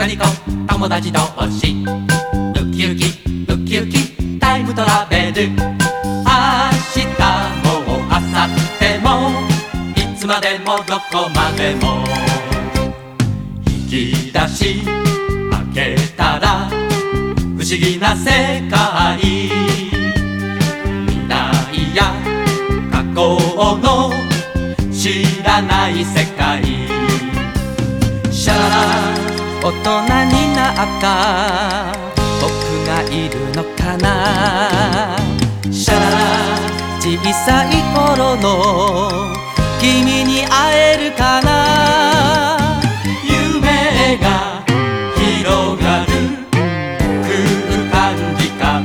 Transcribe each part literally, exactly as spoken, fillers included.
ニコ友達同士ウキウキウキウキタイムトラベル。明日も明後日もいつまでもどこまでも引き出し開けたら不思議な世界。未来や過去の知らない世界。シャララ大人になった僕がいるのかな。シャララ小さい頃の君に会えるかな。夢が広がる空間時間。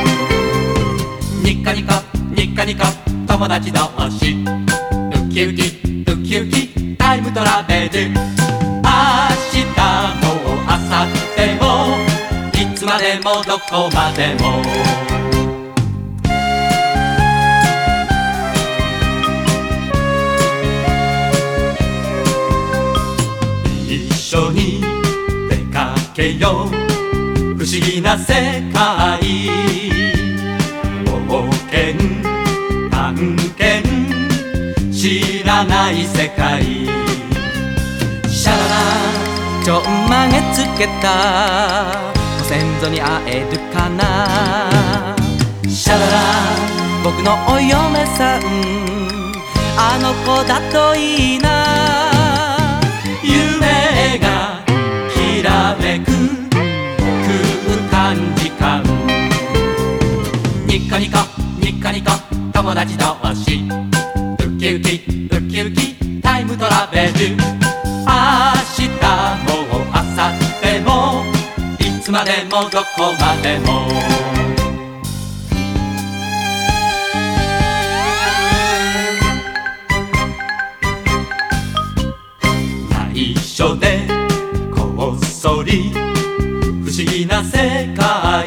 ニッコニコニッコニコ友達同士ウキウキウキウキタイムトラベル。明日も明後日もいつまでもどこまでも一緒に出かけよう不思議な世界。冒険探検知らない世界。シャララちょんまげつけたご先祖に会えるかな。シャララ僕のお嫁さんあの子だといいな。夢がきらめく空間時間。ニッコニコニッコニコ友達同士ウキウキウキウキタイムトラベル。明日も明後日もいつまでもどこまでも内緒でこっそり不思議な世界。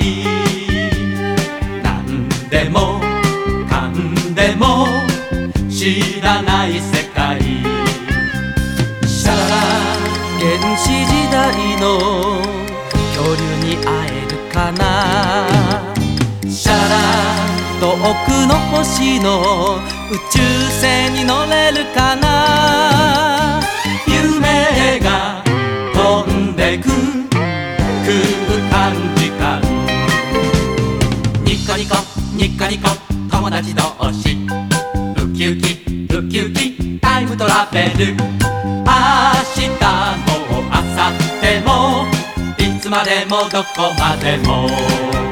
なんでもかんでも知らない世界。シャララ原始時代の恐竜に会えるかな。シャララ遠くの星の宇宙船に乗れるかな。夢が飛んでく空間時間。ニッコニコニッコニコ友達同士ウキウキウキウキタイムトラベル。明日も明後日もいつまでもどこまでも